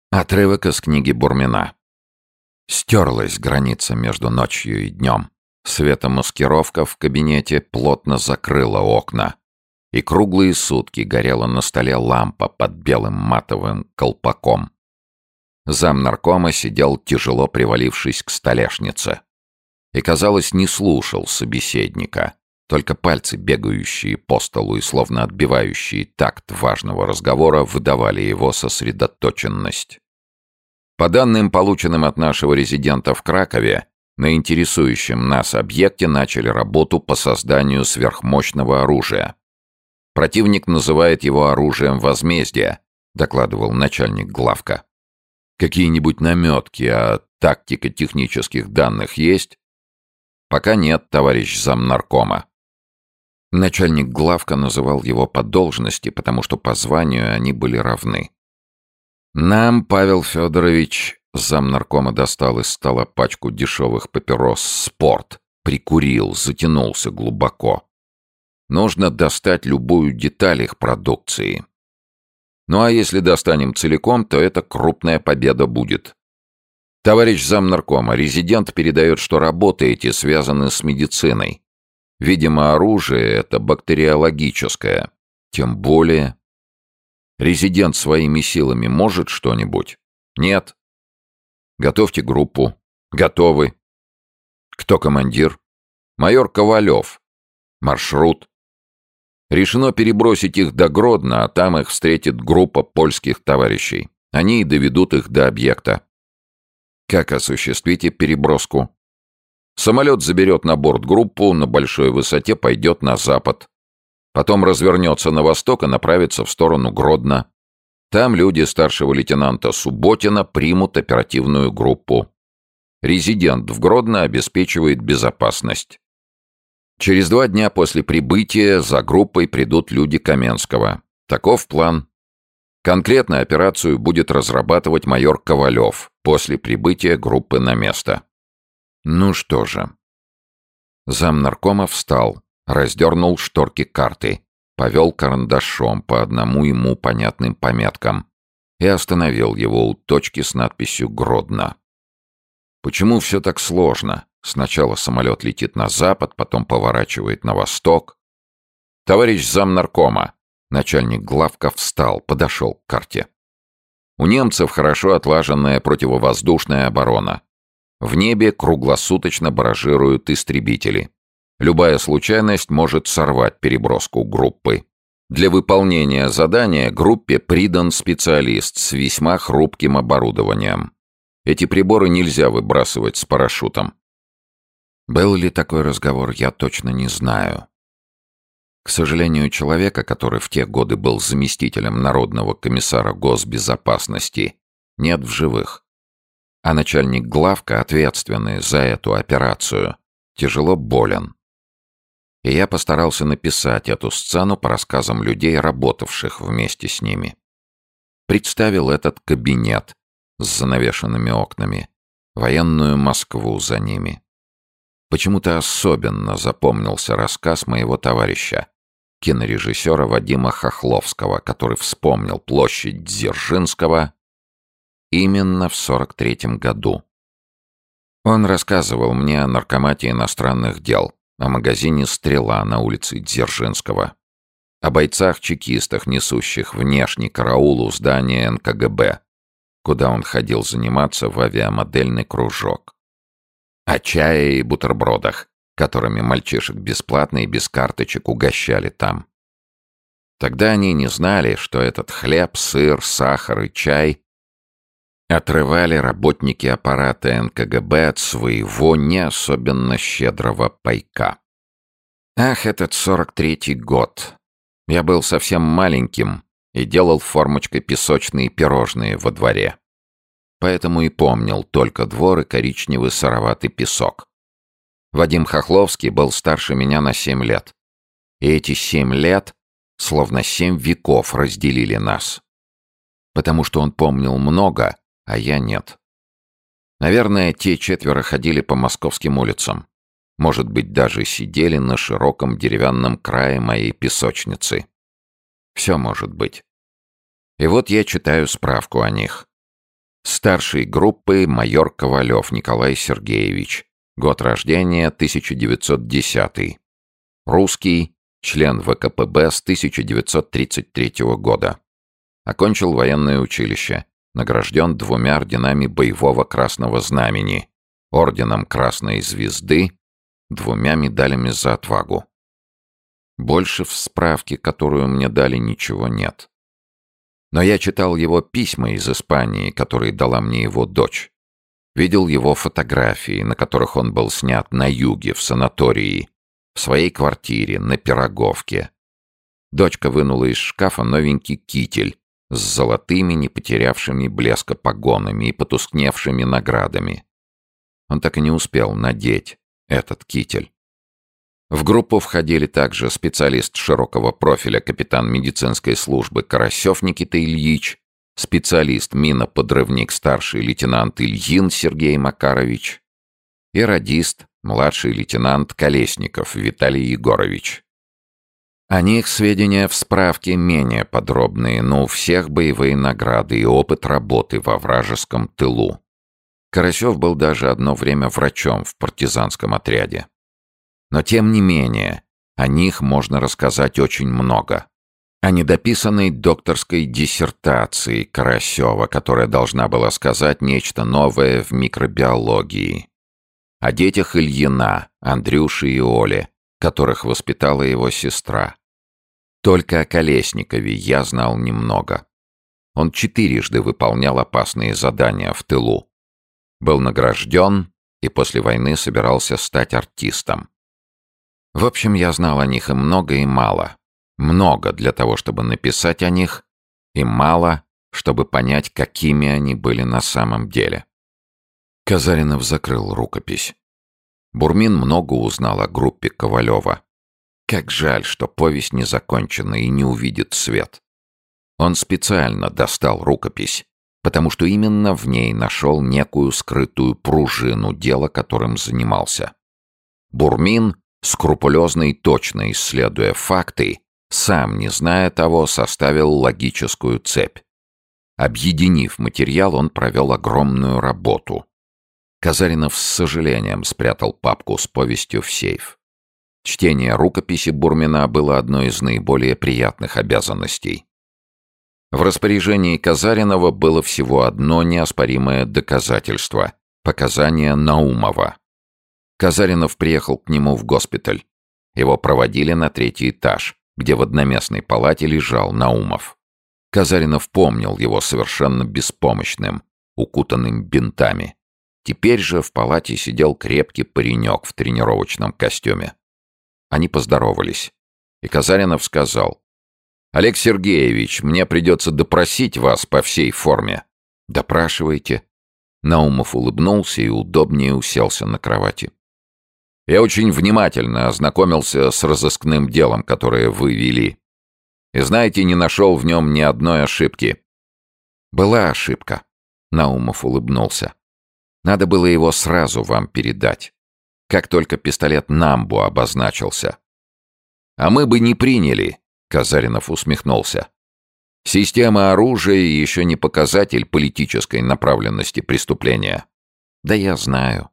Отрывок из книги Бурмина. Стерлась граница между ночью и днем. Светомаскировка в кабинете плотно закрыла окна. И круглые сутки горела на столе лампа под белым матовым колпаком. Замнаркома сидел, тяжело привалившись к столешнице. И, казалось, не слушал собеседника. Только пальцы, бегающие по столу и словно отбивающие такт важного разговора, выдавали его сосредоточенность. По данным, полученным от нашего резидента в Кракове, на интересующем нас объекте начали работу по созданию сверхмощного оружия. Противник называет его оружием возмездия, докладывал начальник главка. Какие-нибудь намётки о тактико-технических данных есть? Пока нет, товарищ замнаркома. Начальник главка называл его по должности, потому что по званию они были равны. Нам, Павел Федорович, замнаркома достал из стола пачку дешевых папирос «Спорт», прикурил, затянулся глубоко. Нужно достать любую деталь их продукции. Ну а если достанем целиком, то это крупная победа будет. Товарищ замнаркома, резидент передает, что работы эти связаны с медициной. Видимо, оружие это бактериологическое. Тем более... Резидент своими силами может что-нибудь? Нет. Готовьте группу. Готовы. Кто командир? Майор Ковалев. Маршрут. Решено перебросить их до Гродно, а там их встретит группа польских товарищей. Они и доведут их до объекта. Как осуществите переброску? Самолет заберет на борт группу, на большой высоте пойдет на запад. Потом развернется на восток и направится в сторону Гродно. Там люди старшего лейтенанта Субботина примут оперативную группу. Резидент в Гродно обеспечивает безопасность. Через 2 дня после прибытия за группой придут люди Каменского. Таков план. Конкретно операцию будет разрабатывать майор Ковалев после прибытия группы на место. Ну что же. Замнаркома встал, раздернул шторки карты, повел карандашом по одному ему понятным пометкам и остановил его у точки с надписью «Гродно». Почему все так сложно? Сначала самолет летит на запад, потом поворачивает на восток. Товарищ замнаркома, начальник главка встал, подошел к карте. У немцев хорошо отлаженная противовоздушная оборона. В небе круглосуточно баражируют истребители. Любая случайность может сорвать переброску группы. Для выполнения задания группе придан специалист с весьма хрупким оборудованием. Эти приборы нельзя выбрасывать с парашютом. Был ли такой разговор, я точно не знаю. К сожалению, человека, который в те годы был заместителем Народного комиссара госбезопасности, нет в живых. А начальник главка, ответственный за эту операцию, тяжело болен. И я постарался написать эту сцену по рассказам людей, работавших вместе с ними. Представил этот кабинет с занавешенными окнами, военную Москву за ними. Почему-то особенно запомнился рассказ моего товарища, кинорежиссера Вадима Хохловского, который вспомнил площадь Дзержинского именно в 43-м году. Он рассказывал мне о наркомате иностранных дел, о магазине «Стрела» на улице Дзержинского, о бойцах-чекистах, несущих внешний караул у здания НКГБ, куда он ходил заниматься в авиамодельный кружок, о чае и бутербродах, которыми мальчишек бесплатно и без карточек угощали там. Тогда они не знали, что этот хлеб, сыр, сахар и чай отрывали работники аппарата НКГБ от своего не особенно щедрого пайка. Ах, этот 43-й год. Я был совсем маленьким и делал формочкой песочные пирожные во дворе. Поэтому и помнил только двор и коричневый сыроватый песок. Вадим Хохловский был старше меня на 7 лет. И эти 7 лет, словно 7 веков, разделили нас. Потому что он помнил много, а я нет. Наверное, те 4 ходили по московским улицам. Может быть, даже сидели на широком деревянном крае моей песочницы. Все может быть. И вот я читаю справку о них. Старший группы майор Ковалев Николай Сергеевич. Год рождения 1910. Русский, член ВКПБ с 1933 года. Окончил военное училище. Награжден 2 орденами Боевого Красного Знамени, орденом Красной Звезды, 2 медалями за отвагу. Больше в справке, которую мне дали, ничего нет. Но я читал его письма из Испании, которые дала мне его дочь. Видел его фотографии, на которых он был снят на юге, в санатории, в своей квартире, на Пироговке. Дочка вынула из шкафа новенький китель с золотыми, не потерявшими блеска погонами и потускневшими наградами. Он так и не успел надеть этот китель. В группу входили также специалист широкого профиля капитан медицинской службы Карасев Никита Ильич, специалист миноподрывник старший лейтенант Ильин Сергей Макарович и радист младший лейтенант Колесников Виталий Егорович. О них сведения в справке менее подробные, но у всех боевые награды и опыт работы во вражеском тылу. Карасев был даже одно время врачом в партизанском отряде. Но тем не менее, о них можно рассказать очень много. О недописанной докторской диссертации Карасева, которая должна была сказать нечто новое в микробиологии. О детях Ильина, Андрюши и Оле, которых воспитала его сестра. Только о Колесникове я знал немного. Он 4 выполнял опасные задания в тылу. Был награжден и после войны собирался стать артистом. В общем, я знал о них и много, и мало. Много для того, чтобы написать о них, и мало, чтобы понять, какими они были на самом деле. Казаринов закрыл рукопись. Бурмин много узнал о группе Ковалева. Как жаль, что повесть не закончена и не увидит свет. Он специально достал рукопись, потому что именно в ней нашел некую скрытую пружину дела, которым занимался. Бурмин, скрупулезно и точно исследуя факты, сам, не зная того, составил логическую цепь. Объединив материал, он провел огромную работу. Казаринов с сожалением спрятал папку с повестью в сейф. Чтение рукописи Бурмина было одной из наиболее приятных обязанностей. В распоряжении Казаринова было всего одно неоспоримое доказательство — показания Наумова. Казаринов приехал к нему в госпиталь. Его проводили на 3-й этаж, где в одноместной палате лежал Наумов. Казаринов помнил его совершенно беспомощным, укутанным бинтами. Теперь же в палате сидел крепкий паренек в тренировочном костюме. Они поздоровались, и Казаринов сказал: «Олег Сергеевич, мне придется допросить вас по всей форме». «Допрашивайте». Наумов улыбнулся и удобнее уселся на кровати. «Я очень внимательно ознакомился с разыскным делом, которое вы вели. И, знаете, не нашел в нем ни одной ошибки». «Была ошибка», — Наумов улыбнулся. «Надо было его сразу вам передать, как только пистолет Намбу обозначился». «А мы бы не приняли», — Казаринов усмехнулся. «Система оружия еще не показатель политической направленности преступления». «Да я знаю».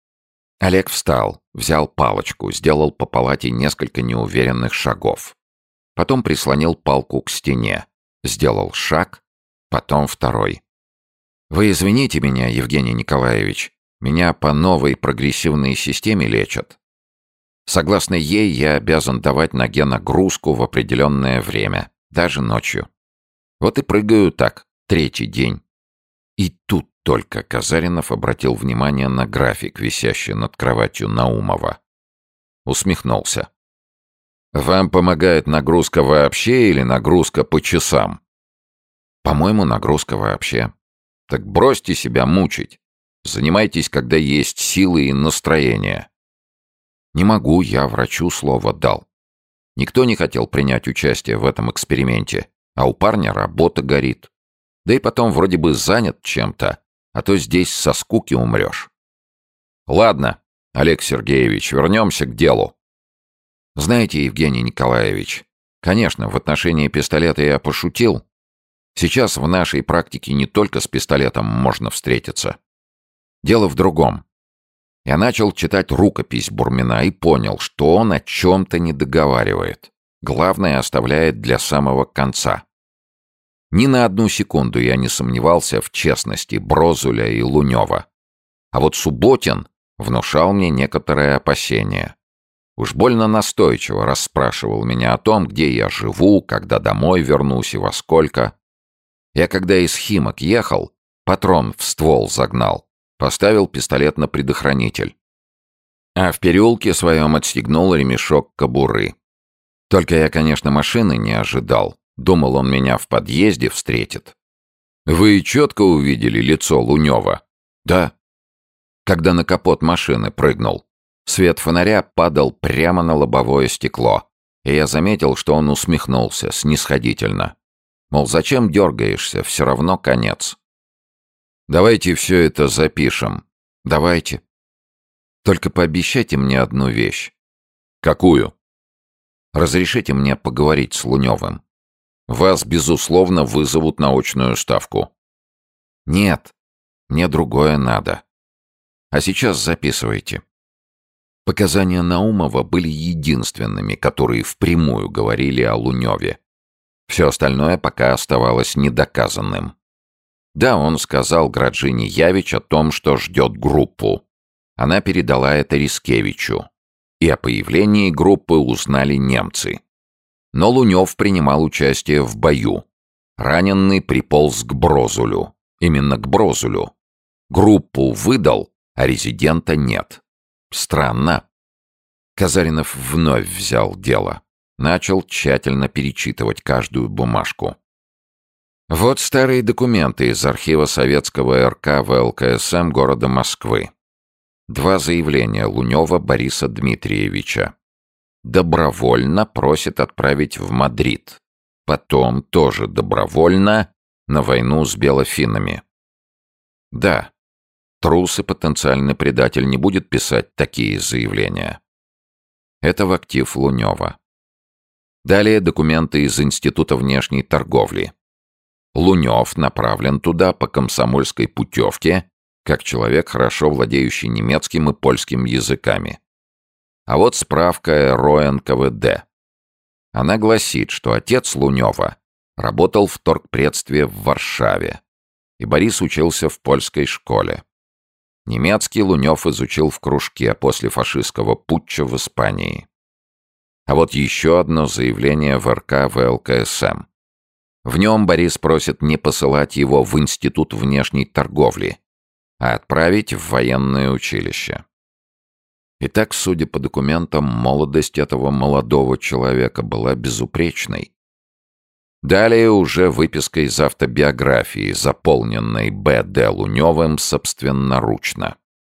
Олег встал, взял палочку, сделал по палате несколько неуверенных шагов. Потом прислонил палку к стене, сделал шаг, потом второй. «Вы извините меня, Евгений Николаевич, меня по новой прогрессивной системе лечат. Согласно ей, я обязан давать ноге нагрузку в определенное время, даже ночью. Вот и прыгаю так, 3-й день». И тут только Казаринов обратил внимание на график, висящий над кроватью Наумова. Усмехнулся. «Вам помогает нагрузка вообще или нагрузка по часам?» «По-моему, нагрузка вообще». «Так бросьте себя мучить. Занимайтесь, когда есть силы и настроение». «Не могу, я врачу слово дал. Никто не хотел принять участие в этом эксперименте, а у парня работа горит. Да и потом вроде бы занят чем-то, а то здесь со скуки умрешь». «Ладно, Олег Сергеевич, вернемся к делу». «Знаете, Евгений Николаевич, конечно, в отношении пистолета я пошутил. Сейчас в нашей практике не только с пистолетом можно встретиться. Дело в другом. Я начал читать рукопись Бурмина и понял, что он о чем-то не договаривает. Главное оставляет для самого конца. Ни на одну секунду я не сомневался в честности Брозуля и Лунёва. А вот Субботин внушал мне некоторое опасение. Уж больно настойчиво расспрашивал меня о том, где я живу, когда домой вернусь и во сколько. Я когда из Химок ехал, патрон в ствол загнал, поставил пистолет на предохранитель. А в переулке своем отстегнул ремешок кобуры. Только я, конечно, машины не ожидал. Думал, он меня в подъезде встретит. Вы четко увидели лицо Лунёва? Да. Когда на капот машины прыгнул. Свет фонаря падал прямо на лобовое стекло, и я заметил, что он усмехнулся снисходительно. Мол, зачем дергаешься, все равно конец. Давайте все это запишем. Давайте. Только пообещайте мне одну вещь. Какую? Разрешите мне поговорить с Лунёвым. Вас, безусловно, вызовут на очную ставку. Нет, мне другое надо. А сейчас записывайте. Показания Наумова были единственными, которые впрямую говорили о Лунёве. Все остальное пока оставалось недоказанным. Да, он сказал Граджине Явич о том, что ждет группу. Она передала это Рискевичу. И о появлении группы узнали немцы. Но Лунёв принимал участие в бою. Раненый приполз к Брозулю. Именно к Брозулю. Группу выдал, а резидента нет. Странно. Казаринов вновь взял дело. Начал тщательно перечитывать каждую бумажку. Вот старые документы из архива советского РК ВЛКСМ города Москвы. 2 заявления Лунёва Бориса Дмитриевича. Добровольно просит отправить в Мадрид. Потом тоже добровольно на войну с белофинами. Да, трус и потенциальный предатель не будет писать такие заявления. Это в актив Лунёва. Далее документы из Института внешней торговли. Лунёв направлен туда по комсомольской путевке, как человек, хорошо владеющий немецким и польским языками. А вот справка РО НКВД. Она гласит, что отец Лунёва работал в торгпредстве в Варшаве, и Борис учился в польской школе. Немецкий Лунёв изучил в кружке после фашистского путча в Испании. А вот еще одно заявление в РК ВЛКСМ. В нем Борис просит не посылать его в Институт внешней торговли, а отправить в военное училище. Итак, судя по документам, молодость этого молодого человека была безупречной. Далее уже выписка из автобиографии, заполненной Б.Д. Лунёвым собственноручно.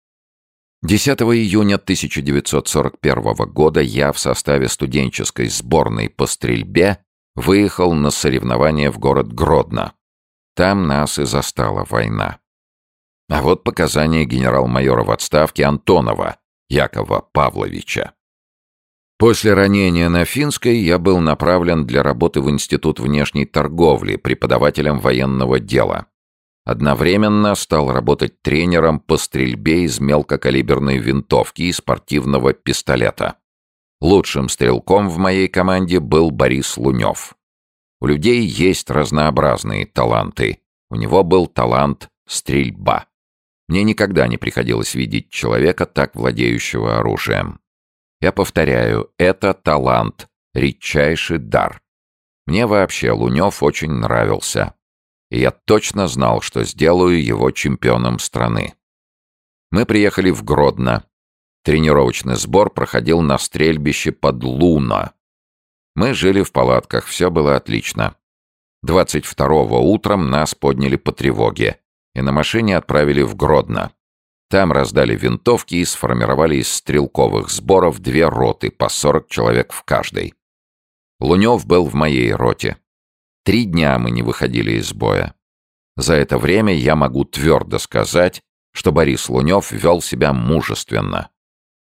10 июня 1941 года я в составе студенческой сборной по стрельбе выехал на соревнования в город Гродно. Там нас и застала война. А вот показания генерал-майора в отставке Антонова Якова Павловича. После ранения на Финской я был направлен для работы в Институт внешней торговли преподавателем военного дела. Одновременно стал работать тренером по стрельбе из мелкокалиберной винтовки и спортивного пистолета. Лучшим стрелком в моей команде был Борис Лунёв. У людей есть разнообразные таланты. У него был талант стрельба. Мне никогда не приходилось видеть человека, так владеющего оружием. Я повторяю, это талант, редчайший дар. Мне вообще Лунёв очень нравился. И я точно знал, что сделаю его чемпионом страны. Мы приехали в Гродно. Тренировочный сбор проходил на стрельбище под Луно. Мы жили в палатках, все было отлично. 22-го утром нас подняли по тревоге и на машине отправили в Гродно. Там раздали винтовки и сформировали из стрелковых сборов 2 роты по 40 человек в каждой. Лунёв был в моей роте. 3 дня мы не выходили из боя. За это время я могу твердо сказать, что Борис Лунёв вел себя мужественно.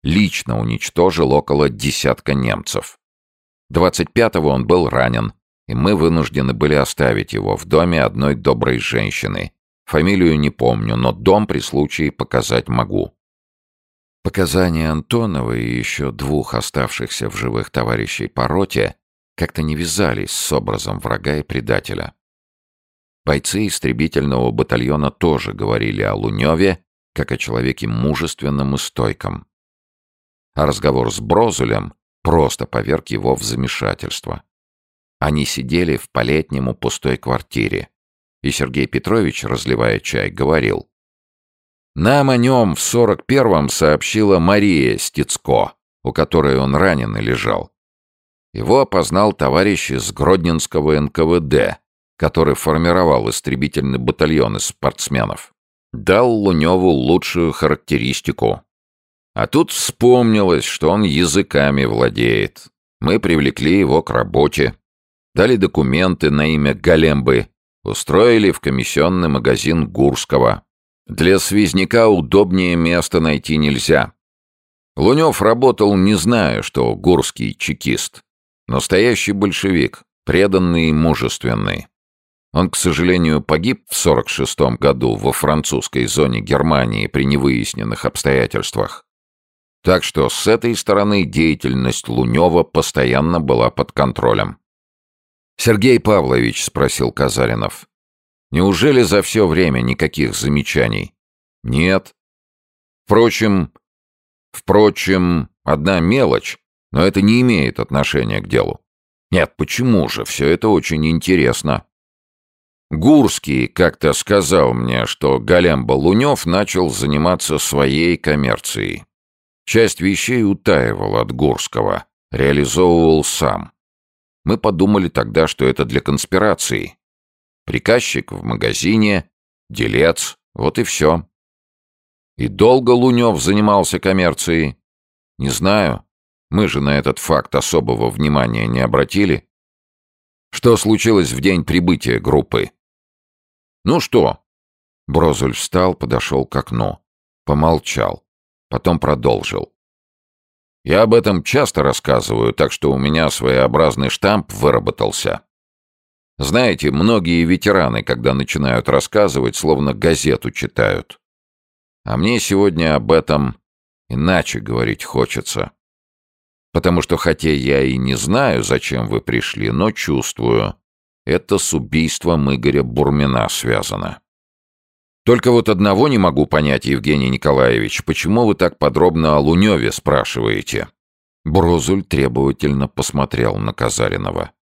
Лично уничтожил около 10 немцев. 25-го он был ранен и мы вынуждены были оставить его в доме одной доброй женщины. Фамилию не помню, но дом при случае показать могу. Показания Антонова и еще двух оставшихся в живых товарищей по роте как-то не вязались с образом врага и предателя. Бойцы истребительного батальона тоже говорили о Луневе как о человеке мужественном и стойком. А разговор с Брозулем просто поверг его в замешательство. Они сидели в по-летнему пустой квартире, и Сергей Петрович, разливая чай, говорил: «Нам о нем в 41-м сообщила Мария Стецко, у которой он раненый лежал. Его опознал товарищ из Гродненского НКВД, который формировал истребительный батальон из спортсменов. Дал Луневу лучшую характеристику. А тут вспомнилось, что он языками владеет. Мы привлекли его к работе, дали документы на имя Галембы, устроили в комиссионный магазин Гурского. Для связняка удобнее места найти нельзя. Лунев работал, не зная, что Гурский чекист. Настоящий большевик, преданный и мужественный. Он, к сожалению, погиб в 46-м году во французской зоне Германии при невыясненных обстоятельствах. Так что с этой стороны деятельность Лунева постоянно была под контролем. «Сергей Павлович», — спросил Казаринов, — «неужели за все время никаких замечаний?» «Нет. Впрочем, одна мелочь, но это не имеет отношения к делу. Нет, почему же? Все это очень интересно. Гурский как-то сказал мне, что Галемба Лунев начал заниматься своей коммерцией. Часть вещей утаивал от Гурского, реализовывал сам. Мы подумали тогда, что это для конспирации. Приказчик в магазине, делец, вот и все. И долго Лунев занимался коммерцией? Не знаю. Мы же на этот факт особого внимания не обратили. Что случилось в день прибытия группы? Ну что? Брозуль встал, подошел к окну. Помолчал. Потом продолжил. Я об этом часто рассказываю, так что у меня своеобразный штамп выработался. Знаете, многие ветераны, когда начинают рассказывать, словно газету читают. А мне сегодня об этом иначе говорить хочется. Потому что, хотя я и не знаю, зачем вы пришли, но чувствую, это с убийством Игоря Бурмина связано. Только вот одного не могу понять, Евгений Николаевич, почему вы так подробно о Луневе спрашиваете?» Брозуль требовательно посмотрел на Казаринова.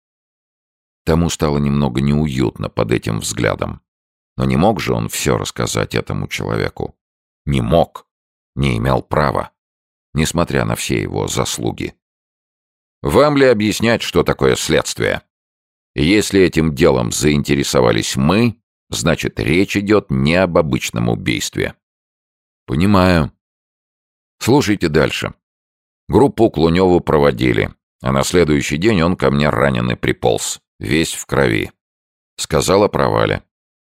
Тому стало немного неуютно под этим взглядом. Но не мог же он все рассказать этому человеку. Не мог, не имел права, несмотря на все его заслуги. «Вам ли объяснять, что такое следствие? И если этим делом заинтересовались мы, значит, речь идет не об обычном убийстве». «Понимаю. Слушайте дальше. Группу к Луневу проводили, а на следующий день он ко мне раненый приполз, весь в крови. Сказал о провале.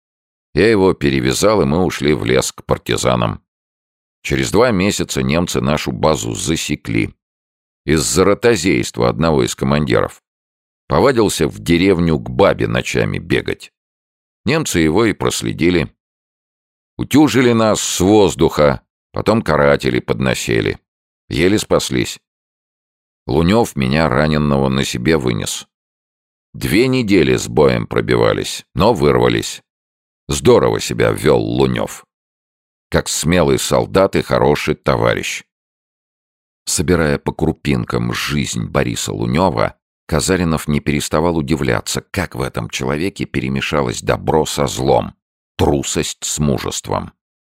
Я его перевязал, и мы ушли в лес к партизанам. Через 2 месяца немцы нашу базу засекли. Из-за ротозейства одного из командиров. Повадился в деревню к бабе ночами бегать. Немцы его и проследили. Утюжили нас с воздуха, потом каратели подносили. Еле спаслись. Лунев меня раненного на себе вынес. 2 недели с боем пробивались, но вырвались. Здорово себя вел Лунев. Как смелый солдат и хороший товарищ. Собирая по крупинкам жизнь Бориса Лунева, Казаринов не переставал удивляться, как в этом человеке перемешалось добро со злом, трусость с мужеством.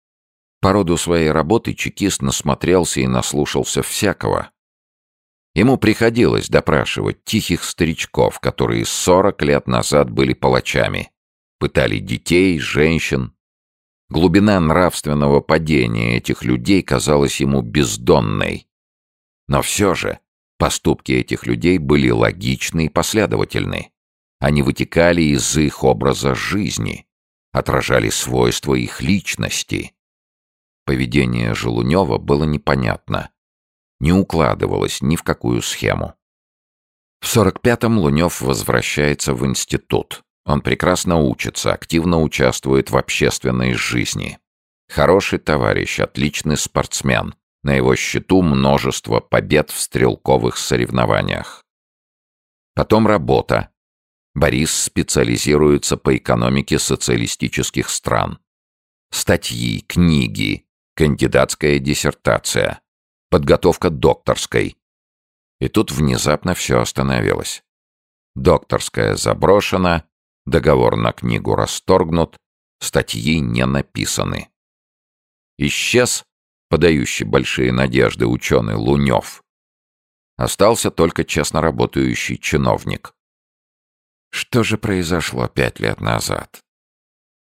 По роду своей работы чекист насмотрелся и наслушался всякого. Ему приходилось допрашивать тихих старичков, которые 40 лет назад были палачами, пытали детей, женщин. Глубина нравственного падения этих людей казалась ему бездонной. Но все же поступки этих людей были логичны и последовательны. Они вытекали из их образа жизни, отражали свойства их личности. Поведение же Лунева было непонятно, не укладывалось ни в какую схему. В 45-м Лунёв возвращается в институт. Он прекрасно учится, активно участвует в общественной жизни. Хороший товарищ, отличный спортсмен. На его счету множество побед в стрелковых соревнованиях. Потом работа. Борис специализируется по экономике социалистических стран. Статьи, книги, кандидатская диссертация, подготовка докторской. И тут внезапно все остановилось. Докторская заброшена, договор на книгу расторгнут, статьи не написаны. Исчез подающий большие надежды ученый Лунёв. Остался только честно работающий чиновник. Что же произошло 5 лет назад?